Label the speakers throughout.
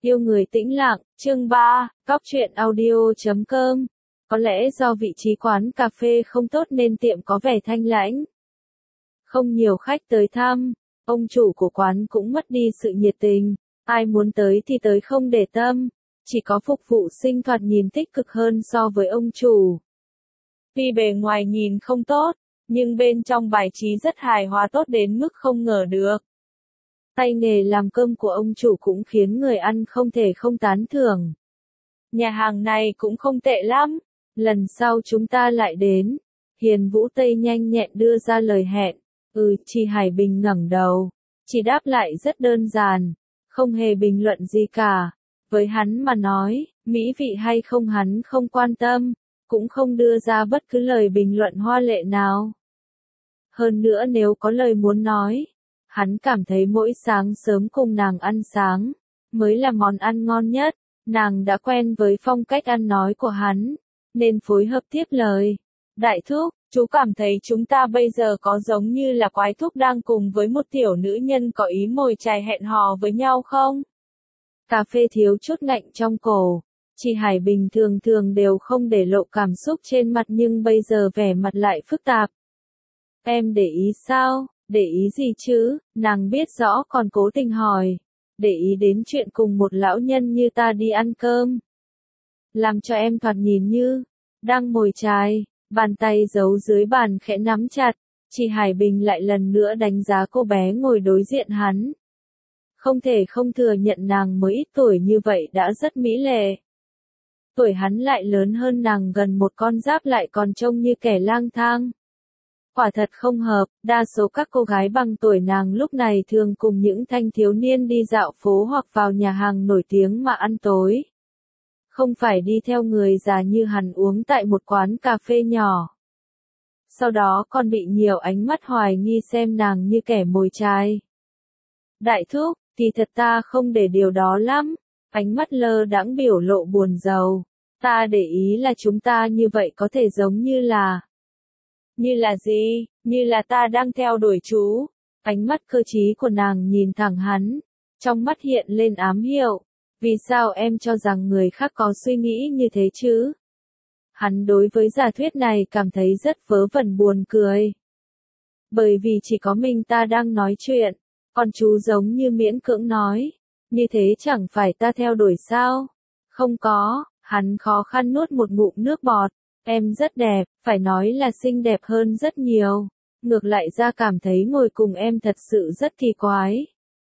Speaker 1: Yêu người tĩnh lặng, chương 3, Cóc truyện audio.com. Có lẽ do vị trí quán cà phê không tốt nên tiệm có vẻ thanh lãnh. Không nhiều khách tới thăm, ông chủ của quán cũng mất đi sự nhiệt tình, ai muốn tới thì tới không để tâm, chỉ có phục vụ sinh thoạt nhìn tích cực hơn so với ông chủ. Tuy bề ngoài nhìn không tốt, nhưng bên trong bài trí rất hài hòa tốt đến mức không ngờ được. Tay nghề làm cơm của ông chủ cũng khiến người ăn không thể không tán thưởng. Nhà hàng này cũng không tệ lắm, lần sau chúng ta lại đến. Hiền Vũ Tây nhanh nhẹn đưa ra lời hẹn. Chi Hải Bình ngẩng đầu, chỉ đáp lại rất đơn giản, không hề bình luận gì cả. Với hắn mà nói, mỹ vị hay không hắn không quan tâm, cũng không đưa ra bất cứ lời bình luận hoa lệ nào. Hơn nữa nếu có lời muốn nói, hắn cảm thấy mỗi sáng sớm cùng nàng ăn sáng, mới là món ăn ngon nhất. Nàng đã quen với phong cách ăn nói của hắn, nên phối hợp tiếp lời. Đại thúc, chú cảm thấy chúng ta bây giờ có giống như là quái thúc đang cùng với một tiểu nữ nhân có ý mồi chài hẹn hò với nhau không? Cà phê thiếu chút ngạnh trong cổ. Chị Hải Bình thường thường đều không để lộ cảm xúc trên mặt nhưng bây giờ vẻ mặt lại phức tạp. Em để ý sao? Để ý gì chứ? Nàng biết rõ còn cố tình hỏi. Để ý đến chuyện cùng một lão nhân như ta đi ăn cơm. Làm cho em thoạt nhìn như đang mồi chài, bàn tay giấu dưới bàn khẽ nắm chặt. Chị Hải Bình lại lần nữa đánh giá cô bé ngồi đối diện hắn. Không thể không thừa nhận nàng mới ít tuổi như vậy đã rất mỹ lệ. Tuổi hắn lại lớn hơn nàng gần một con giáp lại còn trông như kẻ lang thang. Quả thật không hợp, đa số các cô gái bằng tuổi nàng lúc này thường cùng những thanh thiếu niên đi dạo phố hoặc vào nhà hàng nổi tiếng mà ăn tối. Không phải đi theo người già như hắn uống tại một quán cà phê nhỏ. Sau đó còn bị nhiều ánh mắt hoài nghi xem nàng như kẻ mồi chài. Đại thúc, thì thật ta không để điều đó lắm, ánh mắt lơ đãng biểu lộ buồn rầu. Ta để ý là chúng ta như vậy có thể giống như là... Như là gì? Như là ta đang theo đuổi chú. Ánh mắt cơ trí của nàng nhìn thẳng hắn. Trong mắt hiện lên ám hiệu. Vì sao em cho rằng người khác có suy nghĩ như thế chứ? Hắn đối với giả thuyết này cảm thấy rất vớ vẩn buồn cười. Bởi vì chỉ có mình ta đang nói chuyện. Còn chú giống như miễn cưỡng nói. Như thế chẳng phải ta theo đuổi sao? Không có. Hắn khó khăn nuốt một ngụm nước bọt. Em rất đẹp, phải nói là xinh đẹp hơn rất nhiều. Ngược lại ra cảm thấy ngồi cùng em thật sự rất kỳ quái.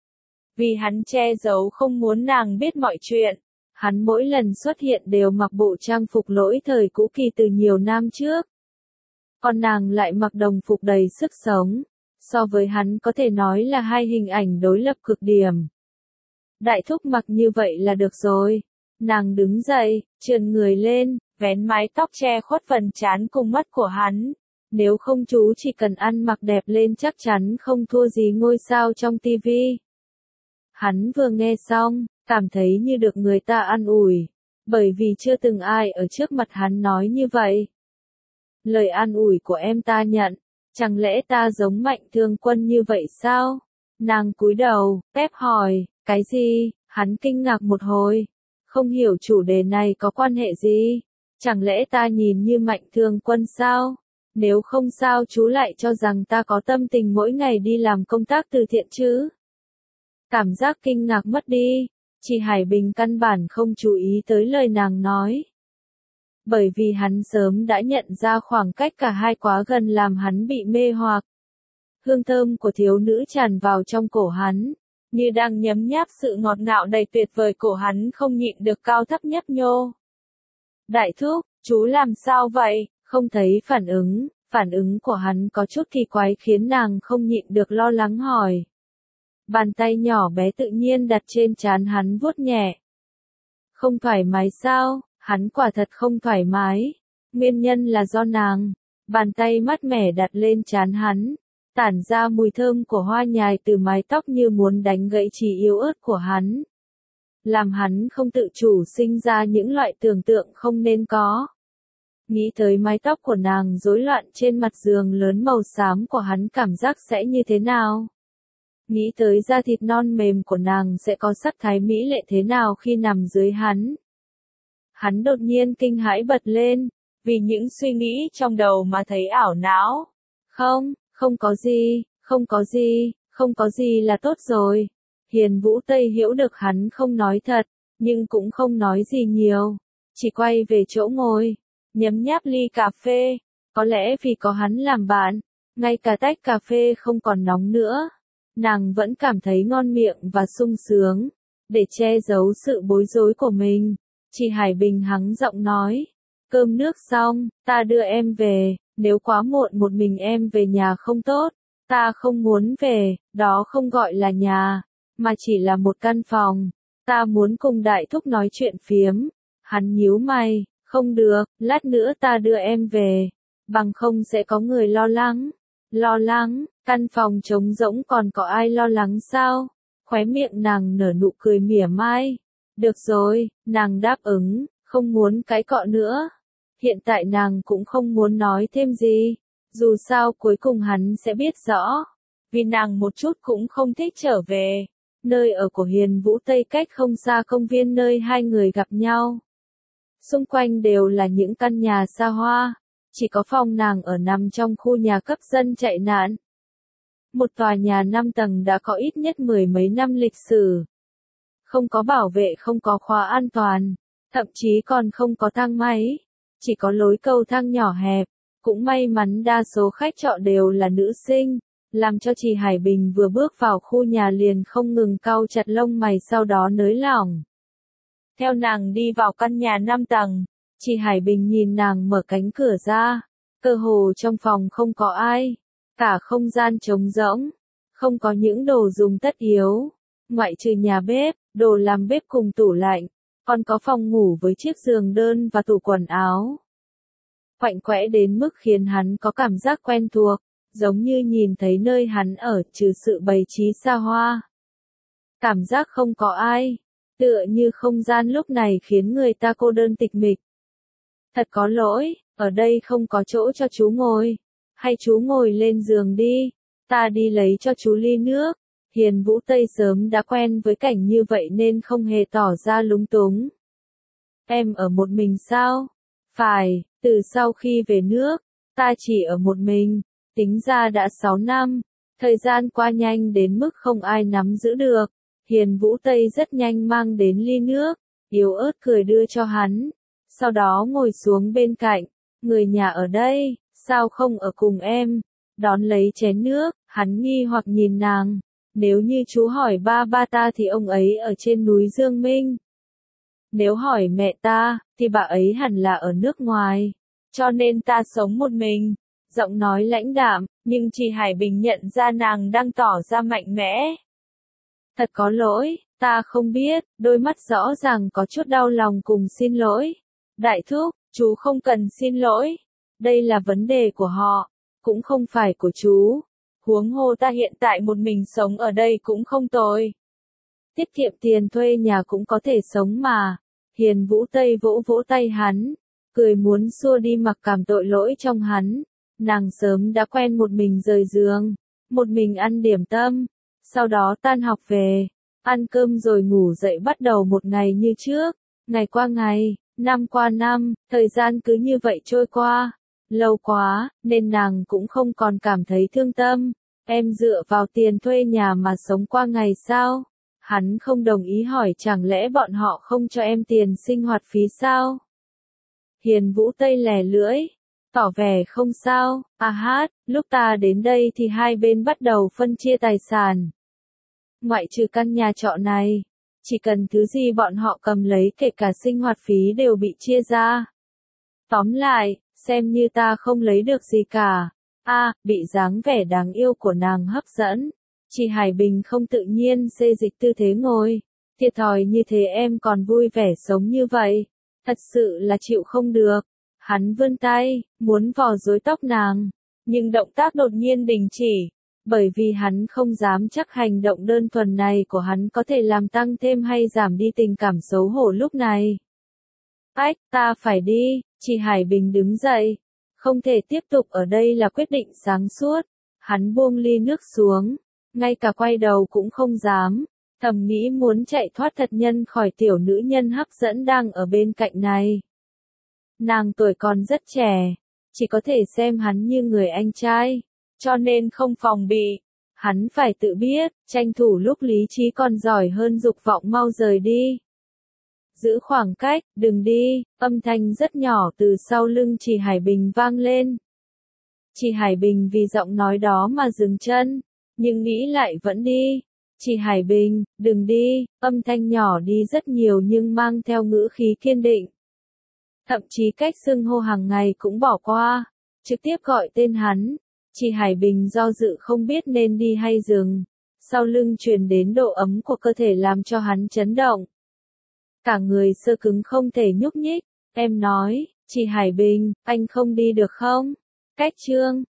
Speaker 1: Vì hắn che giấu không muốn nàng biết mọi chuyện. Hắn mỗi lần xuất hiện đều mặc bộ trang phục lỗi thời cũ kỳ từ nhiều năm trước. Còn nàng lại mặc đồng phục đầy sức sống. So với hắn có thể nói là hai hình ảnh đối lập cực điểm. Đại thúc mặc như vậy là được rồi. Nàng đứng dậy, trườn người lên, vén mái tóc che khuất phần trán cùng mắt của hắn. Nếu không chú chỉ cần ăn mặc đẹp lên chắc chắn không thua gì ngôi sao trong tivi. Hắn vừa nghe xong, cảm thấy như được người ta an ủi. Bởi vì chưa từng ai ở trước mặt hắn nói như vậy. Lời an ủi của em ta nhận. Chẳng lẽ ta giống Mạnh Thương Quân như vậy sao? Nàng cúi đầu, Pep hỏi, cái gì? Hắn kinh ngạc một hồi. Không hiểu chủ đề này có quan hệ gì? Chẳng lẽ ta nhìn như Mạnh Thương Quân sao? Nếu không sao chú lại cho rằng ta có tâm tình mỗi ngày đi làm công tác từ thiện chứ? Cảm giác kinh ngạc mất đi. Chị Hải Bình căn bản không chú ý tới lời nàng nói. Bởi vì hắn sớm đã nhận ra khoảng cách cả hai quá gần làm hắn bị mê hoặc. Hương thơm của thiếu nữ tràn vào trong cổ hắn. Như đang nhấm nháp sự ngọt ngào đầy tuyệt vời cổ hắn không nhịn được cao thấp nhấp nhô. Đại thúc, chú làm sao vậy? Không thấy phản ứng của hắn có chút kỳ quái khiến nàng không nhịn được lo lắng hỏi. Bàn tay nhỏ bé tự nhiên đặt trên trán hắn vuốt nhẹ. Không thoải mái sao? Hắn quả thật không thoải mái. Nguyên nhân là do nàng. Bàn tay mát mẻ đặt lên trán hắn. Tản ra mùi thơm của hoa nhài từ mái tóc như muốn đánh gãy trí yếu ớt của hắn. Làm hắn không tự chủ sinh ra những loại tưởng tượng không nên có. Nghĩ tới mái tóc của nàng rối loạn trên mặt giường lớn màu xám của hắn cảm giác sẽ như thế nào? nghĩ tới da thịt non mềm của nàng sẽ có sắc thái mỹ lệ thế nào khi nằm dưới hắn. Hắn đột nhiên kinh hãi bật lên, vì những suy nghĩ trong đầu mà thấy ảo não. Không, không có gì, không có gì, không có gì là tốt rồi. Hiền Vũ Tây hiểu được hắn không nói thật, nhưng cũng không nói gì nhiều, chỉ quay về chỗ ngồi, nhấm nháp ly cà phê. Có lẽ vì có hắn làm bạn, ngay cả tách cà phê không còn nóng nữa, nàng vẫn cảm thấy ngon miệng và sung sướng. Để che giấu sự bối rối của mình, chị Hải Bình hắng giọng nói, cơm nước xong, ta đưa em về, nếu quá muộn một mình em về nhà không tốt, ta không muốn về, đó không gọi là nhà, mà chỉ là một căn phòng, ta muốn cùng đại thúc nói chuyện phiếm. Hắn nhíu mày, không được, lát nữa ta đưa em về, bằng không sẽ có người lo lắng. Lo lắng, căn phòng trống rỗng còn có ai lo lắng sao? Khóe miệng nàng nở nụ cười mỉa mai. Được rồi, nàng đáp ứng, không muốn cãi cọ nữa. Hiện tại nàng cũng không muốn nói thêm gì, dù sao cuối cùng hắn sẽ biết rõ. Vì nàng một chút cũng không thích trở về. Nơi ở của Hiền Vũ Tây cách không xa công viên nơi hai người gặp nhau. Xung quanh đều là những căn nhà xa hoa, chỉ có phòng nàng ở nằm trong khu nhà cấp dân chạy nạn. Một tòa nhà 5 tầng đã có ít nhất mười mấy năm lịch sử. Không có bảo vệ, không có khóa an toàn, thậm chí còn không có thang máy, chỉ có lối cầu thang nhỏ hẹp. Cũng may mắn đa số khách trọ đều là nữ sinh, làm cho chị Hải Bình vừa bước vào khu nhà liền không ngừng cau chặt lông mày, sau đó nới lỏng. Theo nàng đi vào căn nhà 5 tầng, chị Hải Bình nhìn nàng mở cánh cửa ra, cơ hồ trong phòng không có ai, cả không gian trống rỗng, không có những đồ dùng tất yếu, ngoại trừ nhà bếp, đồ làm bếp cùng tủ lạnh, còn có phòng ngủ với chiếc giường đơn và tủ quần áo. Quạnh quẽ đến mức khiến hắn có cảm giác quen thuộc, giống như nhìn thấy nơi hắn ở trừ sự bày trí xa hoa. Cảm giác không có ai, tựa như không gian lúc này khiến người ta cô đơn tịch mịch. Thật có lỗi, ở đây không có chỗ cho chú ngồi. Hay chú ngồi lên giường đi, ta đi lấy cho chú ly nước. Hiền Vũ Tây sớm đã quen với cảnh như vậy nên không hề tỏ ra lúng túng. Em ở một mình sao? Phải, từ sau khi về nước, ta chỉ ở một mình, tính ra đã 6 năm. Thời gian qua nhanh đến mức không ai nắm giữ được. Hiền Vũ Tây rất nhanh mang đến ly nước, yếu ớt cười đưa cho hắn. Sau đó ngồi xuống bên cạnh, người nhà ở đây, sao không ở cùng em? Đón lấy chén nước, hắn nghi hoặc nhìn nàng. Nếu như chú hỏi ba ta thì ông ấy ở trên núi Dương Minh. Nếu hỏi mẹ ta, thì bà ấy hẳn là ở nước ngoài. Cho nên ta sống một mình. Giọng nói lãnh đạm, nhưng chị Hải Bình nhận ra nàng đang tỏ ra mạnh mẽ. Thật có lỗi, ta không biết, đôi mắt rõ ràng có chút đau lòng cùng xin lỗi. Đại thúc, chú không cần xin lỗi. Đây là vấn đề của họ, cũng không phải của chú. Huống hồ ta hiện tại một mình sống ở đây cũng không tồi. Tiết kiệm tiền thuê nhà cũng có thể sống mà. Hiền Vũ Tây vỗ vỗ tay hắn, cười muốn xua đi mặc cảm tội lỗi trong hắn. Nàng sớm đã quen một mình rời giường, một mình ăn điểm tâm, sau đó tan học về, ăn cơm rồi ngủ dậy bắt đầu một ngày như trước, ngày qua ngày, năm qua năm, thời gian cứ như vậy trôi qua. Lâu quá, nên nàng cũng không còn cảm thấy thương tâm. Em dựa vào tiền thuê nhà mà sống qua ngày sao? Hắn không đồng ý hỏi, chẳng lẽ bọn họ không cho em tiền sinh hoạt phí sao? Hiền Vũ Tây lè lưỡi, tỏ vẻ không sao. Lúc ta đến đây thì hai bên bắt đầu phân chia tài sản. Ngoại trừ căn nhà trọ này, chỉ cần thứ gì bọn họ cầm lấy kể cả sinh hoạt phí đều bị chia ra. Tóm lại, xem như ta không lấy được gì cả. Bị dáng vẻ đáng yêu của nàng hấp dẫn. Chị Hải Bình không tự nhiên xê dịch tư thế ngồi. Thiệt thòi như thế em còn vui vẻ sống như vậy. Thật sự là chịu không được. Hắn vươn tay, muốn vò rối tóc nàng. Nhưng động tác đột nhiên đình chỉ. Bởi vì hắn không dám chắc hành động đơn thuần này của hắn có thể làm tăng thêm hay giảm đi tình cảm xấu hổ lúc này. Ta phải đi. Chị Hải Bình đứng dậy. Không thể tiếp tục ở đây là quyết định sáng suốt. Hắn buông ly nước xuống. ngay cả quay đầu cũng không dám, thầm nghĩ muốn chạy thoát thật nhân khỏi tiểu nữ nhân hấp dẫn đang ở bên cạnh này. Nàng tuổi còn rất trẻ, chỉ có thể xem hắn như người anh trai, cho nên không phòng bị. Hắn phải tự biết, tranh thủ lúc lý trí còn giỏi hơn dục vọng mau rời đi. Giữ khoảng cách, đừng đi, âm thanh rất nhỏ từ sau lưng Chỉ Hải Bình vang lên. Chỉ Hải Bình vì giọng nói đó mà dừng chân, nhưng nghĩ lại vẫn đi. Chỉ Hải Bình, đừng đi, âm thanh nhỏ đi rất nhiều nhưng mang theo ngữ khí kiên định. Thậm chí cách xưng hô hàng ngày cũng bỏ qua, trực tiếp gọi tên hắn. Chỉ Hải Bình do dự không biết nên đi hay dừng, sau lưng truyền đến độ ấm của cơ thể làm cho hắn chấn động. Cả người sơ cứng không thể nhúc nhích, em nói, Chỉ Hải Bình, anh không đi được không? Cách chương